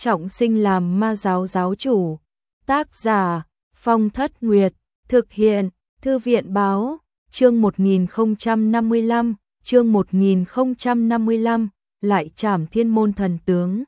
trọng sinh làm ma giáo giáo chủ. Tác giả Phong Thất Nguyệt, thực hiện Thư viện báo, chương 1055, chương 1055, lại trảm thiên môn thần tướng.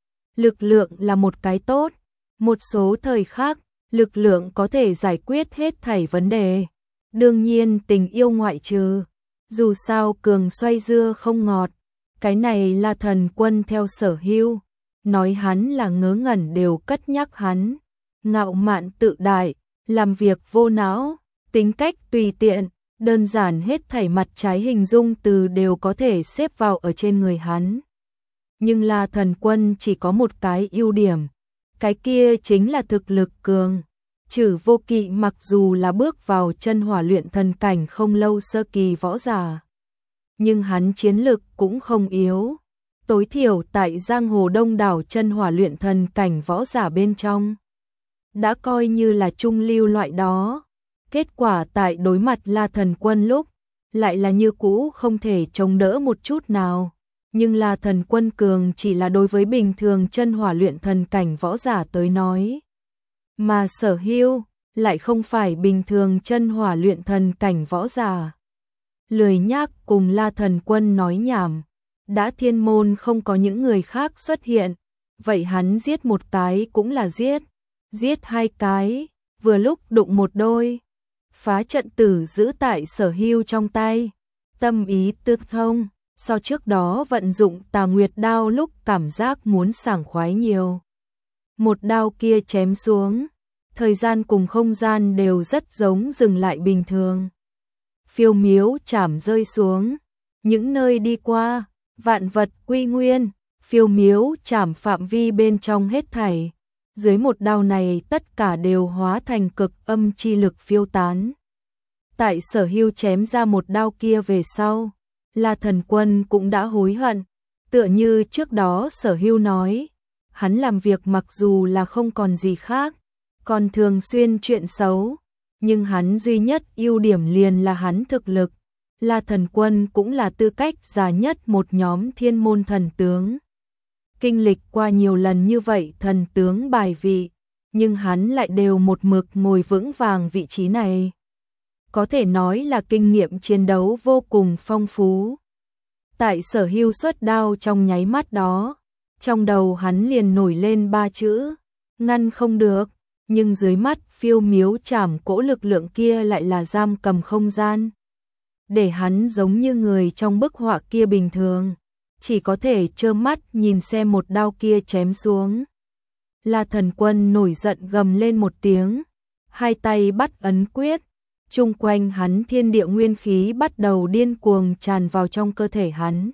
Lực lượng là một cái tốt, một số thời khắc, lực lượng có thể giải quyết hết thảy vấn đề. Đương nhiên tình yêu ngoại trừ, dù sao cường xoay dưa không ngọt, cái này là Thần Quân theo Sở Hưu, nói hắn là ngớ ngẩn đều cất nhắc hắn, ngạo mạn tự đại, làm việc vô não, tính cách tùy tiện, đơn giản hết thảy mặt trái hình dung từ đều có thể xếp vào ở trên người hắn. Nhưng là Thần Quân chỉ có một cái ưu điểm, cái kia chính là thực lực cường. Trừ Vô Kỵ mặc dù là bước vào chân hỏa luyện thần cảnh không lâu sơ kỳ võ giả, nhưng hắn chiến lực cũng không yếu, tối thiểu tại giang hồ đông đảo chân hỏa luyện thần cảnh võ giả bên trong, đã coi như là trung lưu loại đó. Kết quả tại đối mặt La Thần Quân lúc, lại là như cũ không thể chống đỡ một chút nào. Nhưng La Thần Quân cường chỉ là đối với bình thường chân hỏa luyện thần cảnh võ giả tới nói. Mà Sở Hưu lại không phải bình thường chân hỏa luyện thần cảnh võ giả. Lười nhác cùng La Thần Quân nói nhảm, đã thiên môn không có những người khác xuất hiện, vậy hắn giết một cái cũng là giết hai cái, vừa lúc đụng một đôi. Phá trận tử giữ tại Sở Hưu trong tay, tâm ý tương thông, so trước đó vận dụng Tà Nguyệt đao lúc cảm giác muốn sảng khoái nhiều. Một đao kia chém xuống, thời gian cùng không gian đều rất giống dừng lại bình thường. Phiêu miếu chảm rơi xuống, những nơi đi qua, vạn vật quy nguyên, phiêu miếu chảm phạm vi bên trong hết thảy. Dưới một đao này tất cả đều hóa thành cực âm chi lực phiêu tán. Tại Sở Hưu chém ra một đao kia về sau, La Thần Quân cũng đã hối hận, tựa như trước đó Sở Hưu nói, hắn làm việc mặc dù là không còn gì khác, còn thường xuyên chuyện xấu, nhưng hắn duy nhất ưu điểm liền là hắn thực lực. La Thần Quân cũng là tư cách già nhất một nhóm thiên môn thần tướng. Kinh lịch qua nhiều lần như vậy thần tướng bài vị, nhưng hắn lại đều một mực ngồi vững vàng vị trí này. Có thể nói là kinh nghiệm chiến đấu vô cùng phong phú. Tại Sở Hưu xuất đao trong nháy mắt đó, trong đầu hắn liền nổi lên 3 chữ, ngăn không được, nhưng dưới mắt phiêu miếu chảm cỗ lực lượng kia lại là giam cầm không gian. Để hắn giống như người trong bức họa kia bình thường, chỉ có thể trơ mắt nhìn xem một đao kia chém xuống. La Thần Quân nổi giận gầm lên một tiếng, hai tay bắt ấn quyết, chung quanh hắn thiên địa nguyên khí bắt đầu điên cuồng tràn vào trong cơ thể hắn.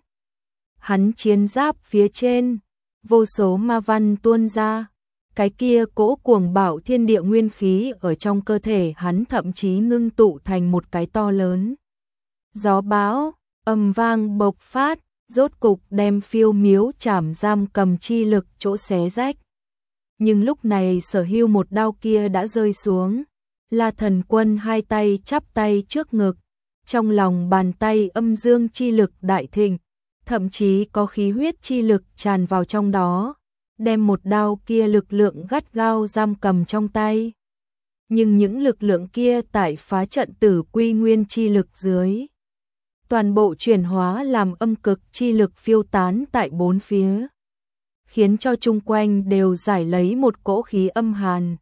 Hắn chiến giáp phía trên, vô số ma văn tuôn ra, cái kia cỗ cuồng bạo thiên địa nguyên khí ở trong cơ thể hắn thậm chí ngưng tụ thành một cái to lớn. Gió bão, ầm vang bộc phát, rốt cục đem phiêu miếu chảm giam cầm chi lực chỗ xé rách. Nhưng lúc này Sở Hưu một đao kia đã rơi xuống. La Thần Quân hai tay chắp tay trước ngực, trong lòng bàn tay âm dương chi lực đại thịnh, thậm chí có khí huyết chi lực tràn vào trong đó, đem một đao kia lực lượng gắt gao giam cầm trong tay. Nhưng những lực lượng kia tại phá trận tử quy nguyên chi lực dưới, toàn bộ chuyển hóa làm âm cực chi lực phiêu tán tại bốn phía, khiến cho chung quanh đều giải lấy một cỗ khí âm hàn.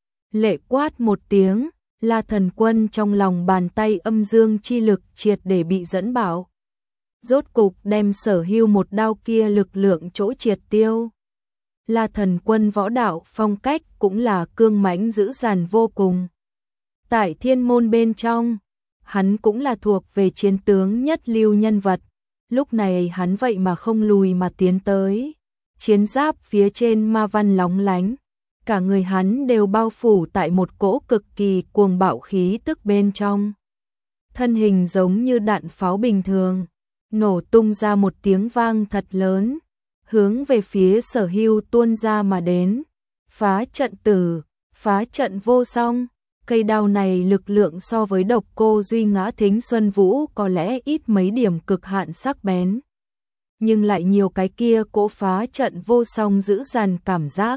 Lệ quát một tiếng, La Thần Quân trong lòng bàn tay âm dương chi lực triệt để bị dẫn bảo. Rốt cục đem Sở Hưu một đao kia lực lượng chỗ triệt tiêu. La Thần Quân võ đạo phong cách cũng là cương mãnh dữ dằn vô cùng. Tại thiên môn bên trong, hắn cũng là thuộc về chiến tướng nhất lưu nhân vật. Lúc này hắn vậy mà không lùi mà tiến tới. Chiến giáp phía trên ma văn lóng lánh. Cả người hắn đều bao phủ tại một cỗ cực kỳ cuồng bạo khí tức bên trong. Thân hình giống như đạn pháo bình thường, nổ tung ra một tiếng vang thật lớn, hướng về phía Sở Hưu tuôn ra mà đến. Phá trận tử, phá trận vô song, cây đao này lực lượng so với Độc Cô Duy Ngã Thính Xuân Vũ có lẽ ít mấy điểm cực hạn sắc bén. nhưng lại nhiều cái kia cỗ phá trận vô song dữ dằn cảm giác.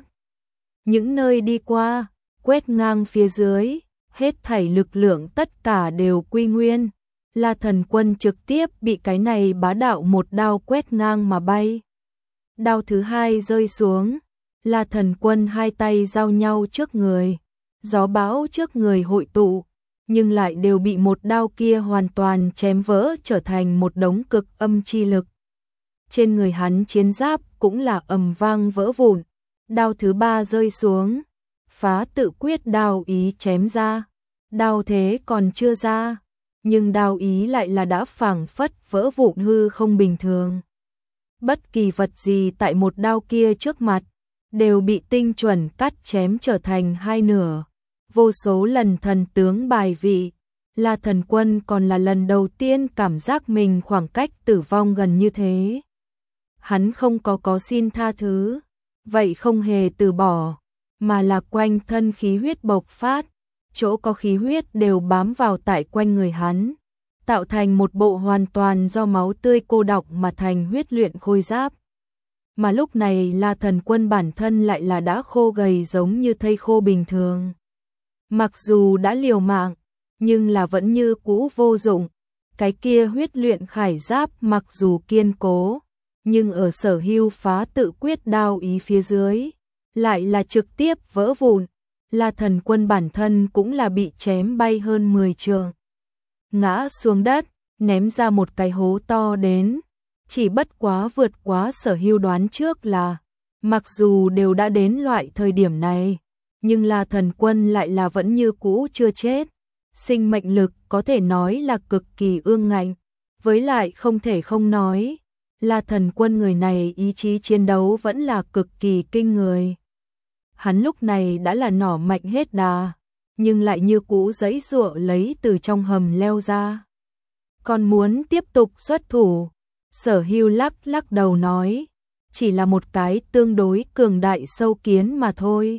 Những nơi đi qua, quét ngang phía dưới, hết thảy lực lượng tất cả đều quy nguyên. La Thần Quân trực tiếp bị cái này bá đạo một đao quét ngang mà bay. Đao thứ hai rơi xuống, La Thần Quân hai tay giao nhau trước người, gió bão trước người hội tụ, nhưng lại đều bị một đao kia hoàn toàn chém vỡ trở thành một đống cực âm chi lực. Trên người hắn chiến giáp cũng là ầm vang vỡ vụn, đao thứ ba rơi xuống, phá tự quyết đao ý chém ra, đao thế còn chưa ra, nhưng đao ý lại là đã phảng phất vỡ vụn hư không bình thường. Bất kỳ vật gì tại một đao kia trước mặt, đều bị tinh chuẩn cắt chém trở thành hai nửa. Vô số lần thần tướng bài vị, La Thần Quân còn là lần đầu tiên cảm giác mình khoảng cách tử vong gần như thế. Hắn không có xin tha thứ, vậy không hề từ bỏ, mà là quanh thân khí huyết bộc phát, chỗ có khí huyết đều bám vào tại quanh người hắn, tạo thành một bộ hoàn toàn do máu tươi cô đọng mà thành huyết luyện khôi giáp. Mà lúc này La Thần Quân bản thân lại là đã khô gầy giống như thây khô bình thường. Mặc dù đã liều mạng, nhưng là vẫn như cũ vô dụng. Cái kia huyết luyện khải giáp mặc dù kiên cố, nhưng ở Sở Hưu phá tự quyết đao ý phía dưới, lại là trực tiếp vỡ vụn. La Thần Quân bản thân cũng là bị chém bay hơn 10 trượng, ngã xuống đất, ném ra một cái hố to đến. Chỉ bất quá vượt quá Sở Hưu đoán trước là, mặc dù đều đã đến loại thời điểm này, nhưng La Thần Quân lại là vẫn như cũ chưa chết. Sinh mệnh lực có thể nói là cực kỳ ương ngạnh, với lại không thể không nói, La Thần Quân người này ý chí chiến đấu vẫn là cực kỳ kinh người. Hắn lúc này đã là nỏ mạnh hết đà, nhưng lại như cũ giãy giụa lấy từ trong hầm leo ra. Còn muốn tiếp tục xuất thủ, Sở Hưu lắc lắc đầu nói, chỉ là một cái tương đối cường đại sâu kiến mà thôi.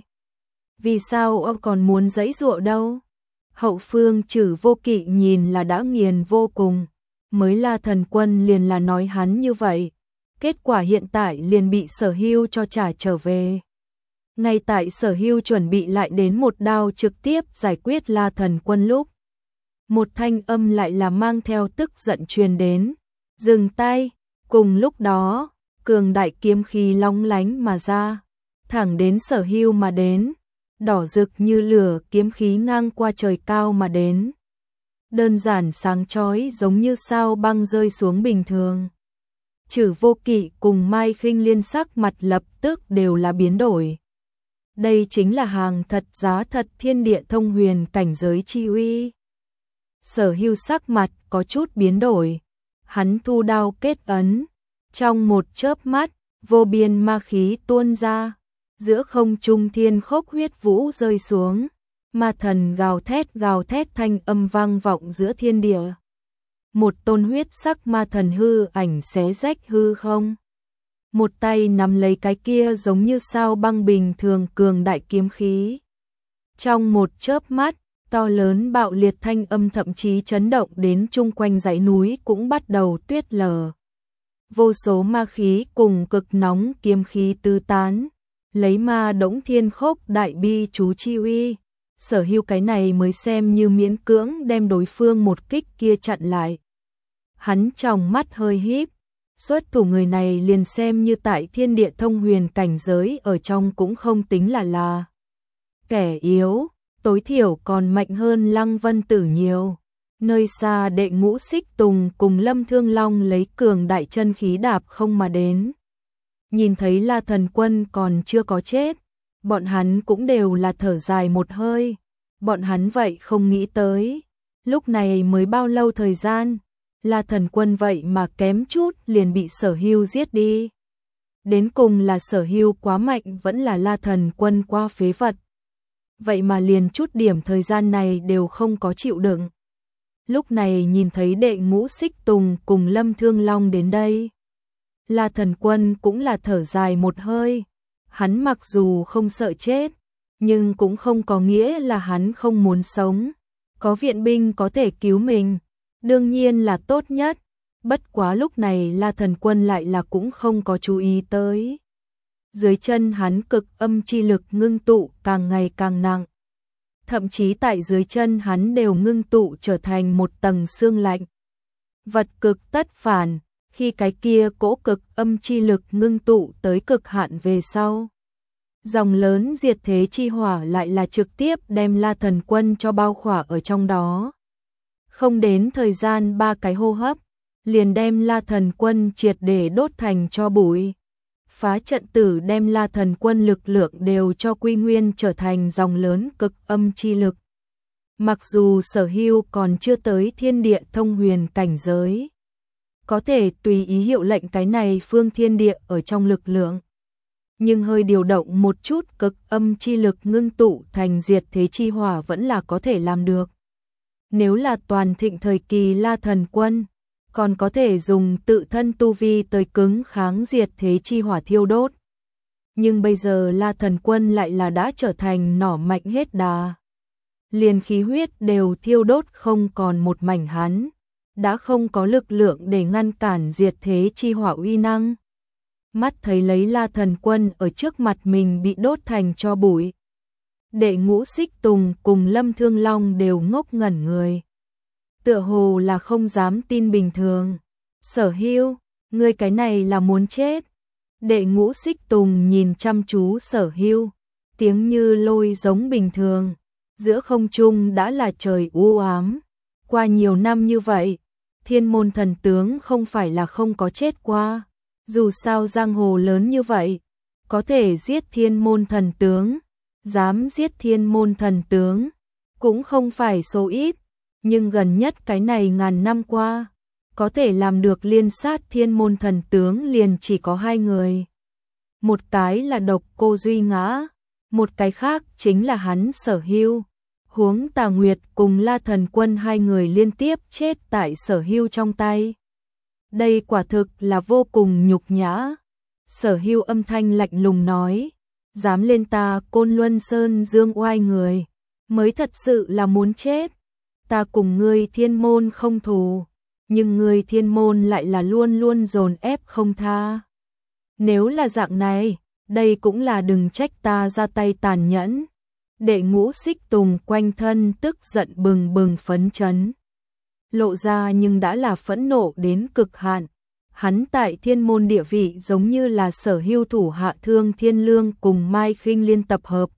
Vì sao ông còn muốn giãy giụa đâu? Hậu phương Trử Vô Kỵ nhìn là đã nghiền vô cùng, mới La Thần Quân liền là nói hắn như vậy, kết quả hiện tại liền bị Sở Hưu cho trả trở về. Ngay tại Sở Hưu chuẩn bị lại đến một đao trực tiếp giải quyết La Thần Quân lúc, một thanh âm lại là mang theo tức giận truyền đến, dừng tay. Cùng lúc đó, cường đại kiếm khí long lánh mà ra, thẳng đến Sở Hưu mà đến, đỏ rực như lửa kiếm khí ngang qua trời cao mà đến. Đơn giản sáng chói giống như sao băng rơi xuống bình thường. Trử Vô Kỵ cùng Mai Khinh Liên sắc mặt lập tức đều là biến đổi. Đây chính là hàng thật giá thật thiên địa thông huyền cảnh giới chi uy. Sở Hưu sắc mặt có chút biến đổi, hắn thu đao kết ấn, trong một chớp mắt, vô biên ma khí tuôn ra, giữa không trung thiên khốc huyết vũ rơi xuống, ma thần gào thét thanh âm vang vọng giữa thiên địa. Một tôn huyết sắc ma thần hư ảnh xé rách hư không. Một tay nắm lấy cái kia giống như sao băng bình thường cường đại kiếm khí. Trong một chớp mắt, to lớn bạo liệt thanh âm thậm chí chấn động đến chung quanh dãy núi cũng bắt đầu tuyết lở. Vô số ma khí cùng cực nóng kiếm khí tứ tán, lấy ma đống thiên khốc đại bi chú chi uy. Sở Hưu cái này mới xem như miễn cưỡng đem đối phương một kích kia chặn lại. Hắn trong mắt hơi híp, xuất thủ người này liền xem như tại thiên địa thông huyền cảnh giới ở trong cũng không tính là kẻ yếu, tối thiểu còn mạnh hơn Lăng Vân Tử nhiều. Nơi xa Đệ Ngũ Xích Tùng cùng Lâm Thương Long lấy cường đại chân khí đạp không mà đến. Nhìn thấy La Thần Quân còn chưa có chết, bọn hắn cũng đều là thở dài một hơi. Bọn hắn vậy không nghĩ tới, lúc này mới bao lâu thời gian, La Thần Quân vậy mà kém chút liền bị Sở Hưu giết đi. Đến cùng là Sở Hưu quá mạnh vẫn là La Thần Quân quá phế vật. Vậy mà liền chút điểm thời gian này đều không có chịu đựng. Lúc này nhìn thấy Đệ Ngũ Xích Tùng cùng Lâm Thương Long đến đây, La Thần Quân cũng là thở dài một hơi. Hắn mặc dù không sợ chết, nhưng cũng không có nghĩa là hắn không muốn sống. Có viện binh có thể cứu mình, đương nhiên là tốt nhất. Bất quá lúc này La Thần Quân lại là cũng không có chú ý tới. Dưới chân hắn cực âm chi lực ngưng tụ càng ngày càng nặng. Thậm chí tại dưới chân hắn đều ngưng tụ trở thành một tầng xương lạnh. Vật cực tất phản, khi cái kia cỗ cực âm chi lực ngưng tụ tới cực hạn về sau. Dòng lớn diệt thế chi hỏa lại là trực tiếp đem La Thần Quân cho bao khỏa ở trong đó. Không đến thời gian 3 cái hô hấp, liền đem La Thần Quân triệt để đốt thành tro bụi. Phá trận tử đem La Thần Quân lực lượng đều cho quy nguyên trở thành dòng lớn cực âm chi lực. Mặc dù Sở Hưu còn chưa tới thiên địa thông huyền cảnh giới, có thể tùy ý hiệu lệnh cái này phương thiên địa ở trong lực lượng, nhưng hơi điều động một chút cực âm chi lực ngưng tụ thành diệt thế chi hỏa vẫn là có thể làm được. Nếu là toàn thịnh thời kỳ La Thần Quân, còn có thể dùng tự thân tu vi tới cứng kháng diệt thế chi hỏa thiêu đốt. Nhưng bây giờ La Thần Quân lại là đã trở thành nỏ mạnh hết đà. Liền khí huyết đều thiêu đốt không còn một mảnh hắn, đã không có lực lượng để ngăn cản diệt thế chi hỏa uy năng. Mắt thấy lấy La Thần Quân ở trước mặt mình bị đốt thành tro bụi. Đệ Ngũ Xích Tùng cùng Lâm Thương Long đều ngốc ngẩn người. Tựa hồ là không dám tin bình thường. Sở Hưu, ngươi cái này là muốn chết. Đệ Ngũ Xích Tùng nhìn chăm chú Sở Hưu, tiếng như lôi giống bình thường. Giữa không trung đã là trời u ám. Qua nhiều năm như vậy, Thiên Môn Thần Tướng không phải là không có chết qua. Dù sao giang hồ lớn như vậy, có thể giết Thiên Môn Thần Tướng, dám giết Thiên Môn Thần Tướng, cũng không phải số ít. Nhưng gần nhất cái này ngàn năm qua, có thể làm được liên sát Thiên Môn Thần Tướng liền chỉ có 2 người. Một cái là Độc Cô Duy Ngã, một cái khác chính là hắn Sở Hưu. Huống Tà Nguyệt cùng La Thần Quân 2 người liên tiếp chết tại Sở Hưu trong tay. Đây quả thực là vô cùng nhục nhã. Sở Hưu âm thanh lạnh lùng nói, dám lên ta Côn Luân Sơn dương oai người, mới thật sự là muốn chết. Ta cùng ngươi Thiên Môn không thù, nhưng ngươi Thiên Môn lại là luôn luôn dồn ép không tha. Nếu là dạng này, đây cũng là đừng trách ta ra tay tàn nhẫn. Đệ Ngũ Xích Tùng quanh thân tức giận bừng bừng phấn chấn. Lộ ra nhưng đã là phẫn nộ đến cực hạn. Hắn tại Thiên Môn địa vị giống như là Sở Hưu thủ hạ Thương Thiên Lương cùng Mai Khinh Liên tập hợp.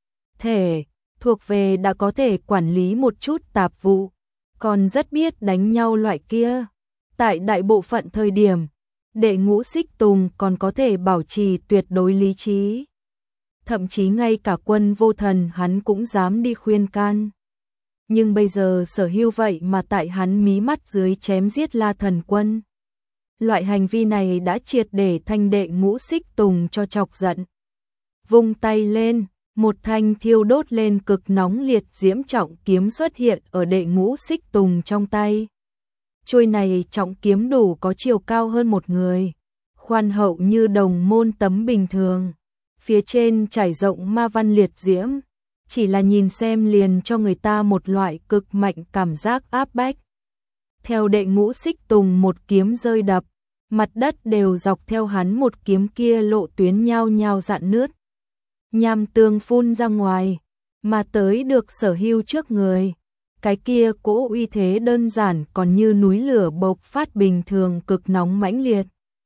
Thể thuộc về đã có thể quản lý một chút tạp vụ, còn rất biết đánh nhau loại kia. Tại đại bộ phận thời điểm, Đệ Ngũ Xích Tùng còn có thể bảo trì tuyệt đối lý trí. Thậm chí ngay cả Quân Vô Thần hắn cũng dám đi khuyên can. Nhưng bây giờ Sở Hưu vậy mà tại hắn mí mắt dưới chém giết La Thần Quân. Loại hành vi này đã triệt để thanh Đệ Ngũ Xích Tùng cho chọc giận. Vung tay lên, một thanh thiêu đốt lên cực nóng liệt diễm trọng kiếm xuất hiện ở Đệ Ngũ Xích Tùng trong tay. Chuôi này trọng kiếm đủ có chiều cao hơn một người, khoan hậu như đồng môn tấm bình thường. Phía trên trải rộng ma văn liệt diễm, chỉ là nhìn xem liền cho người ta một loại cực mạnh cảm giác áp bách. Theo Đệ Ngũ Xích Tùng một kiếm rơi đập, mặt đất đều dọc theo hắn một kiếm kia lộ tuyến nhao nhao rạn nứt. Nham tương phun ra ngoài, mà tới được Sở Hưu trước người. Cái kia cỗ uy thế đơn giản còn như núi lửa bộc phát bình thường cực nóng mãnh liệt.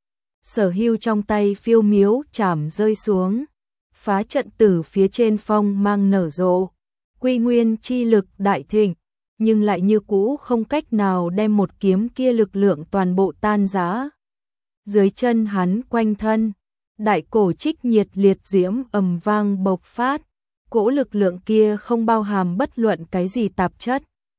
Sở Hưu trong tay phiêu miếu chảm rơi xuống, phá trận tử phía trên phong mang nở rộ, quy nguyên chi lực đại thịnh, nhưng lại như cũ không cách nào đem một kiếm kia lực lượng toàn bộ tan rã. Dưới chân hắn quanh thân, đại cổ trích nhiệt liệt diễm ầm vang bộc phát, cỗ lực lượng kia không bao hàm bất luận cái gì tạp chất,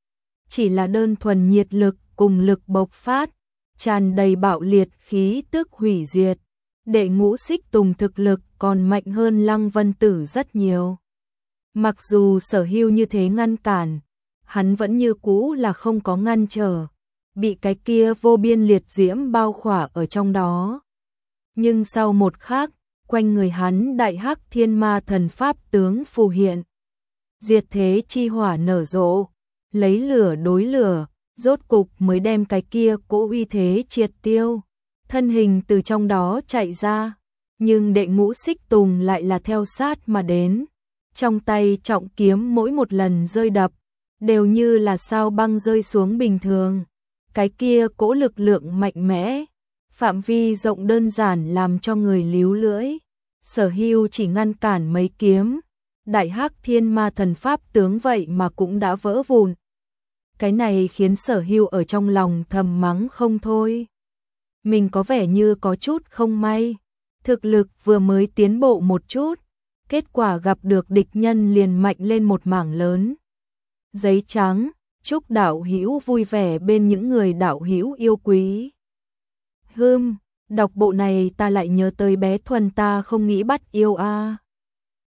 chỉ là đơn thuần nhiệt lực cùng lực bộc phát, tràn đầy bạo liệt khí tức hủy diệt. Đệ Ngũ Xích Tùng thực lực còn mạnh hơn Lăng Vân Tử rất nhiều. Mặc dù Sở Hưu như thế ngăn cản, hắn vẫn như cũ là không có ngăn trở, bị cái kia vô biên liệt diễm bao khỏa ở trong đó. Nhưng sau một khắc, quanh người hắn đại hắc thiên ma thần pháp tướng phù hiện. Diệt thế chi hỏa nở rộ, lấy lửa đối lửa, rốt cục mới đem cái kia cỗ uy thế triệt tiêu, thân hình từ trong đó chạy ra, nhưng đệ ngũ xích tùng lại là theo sát mà đến, trong tay trọng kiếm mỗi một lần rơi đập, đều như là sao băng rơi xuống bình thường, cái kia cỗ lực lượng mạnh mẽ, phạm vi rộng đơn giản làm cho người líu lưỡi, Sở Hưu chỉ ngăn cản mấy kiếm, đại hắc thiên ma thần pháp tướng vậy mà cũng đã vỡ vụn. Cái này khiến Sở Hưu ở trong lòng thầm mắng không thôi. Mình có vẻ như có chút không may, thực lực vừa mới tiến bộ một chút, kết quả gặp được địch nhân liền mạnh lên một mảng lớn. Giấy trắng, chúc đạo hữu vui vẻ bên những người đạo hữu yêu quý. Đọc bộ này ta lại nhớ tới bé Thuần ta không nghĩ bắt yêu a.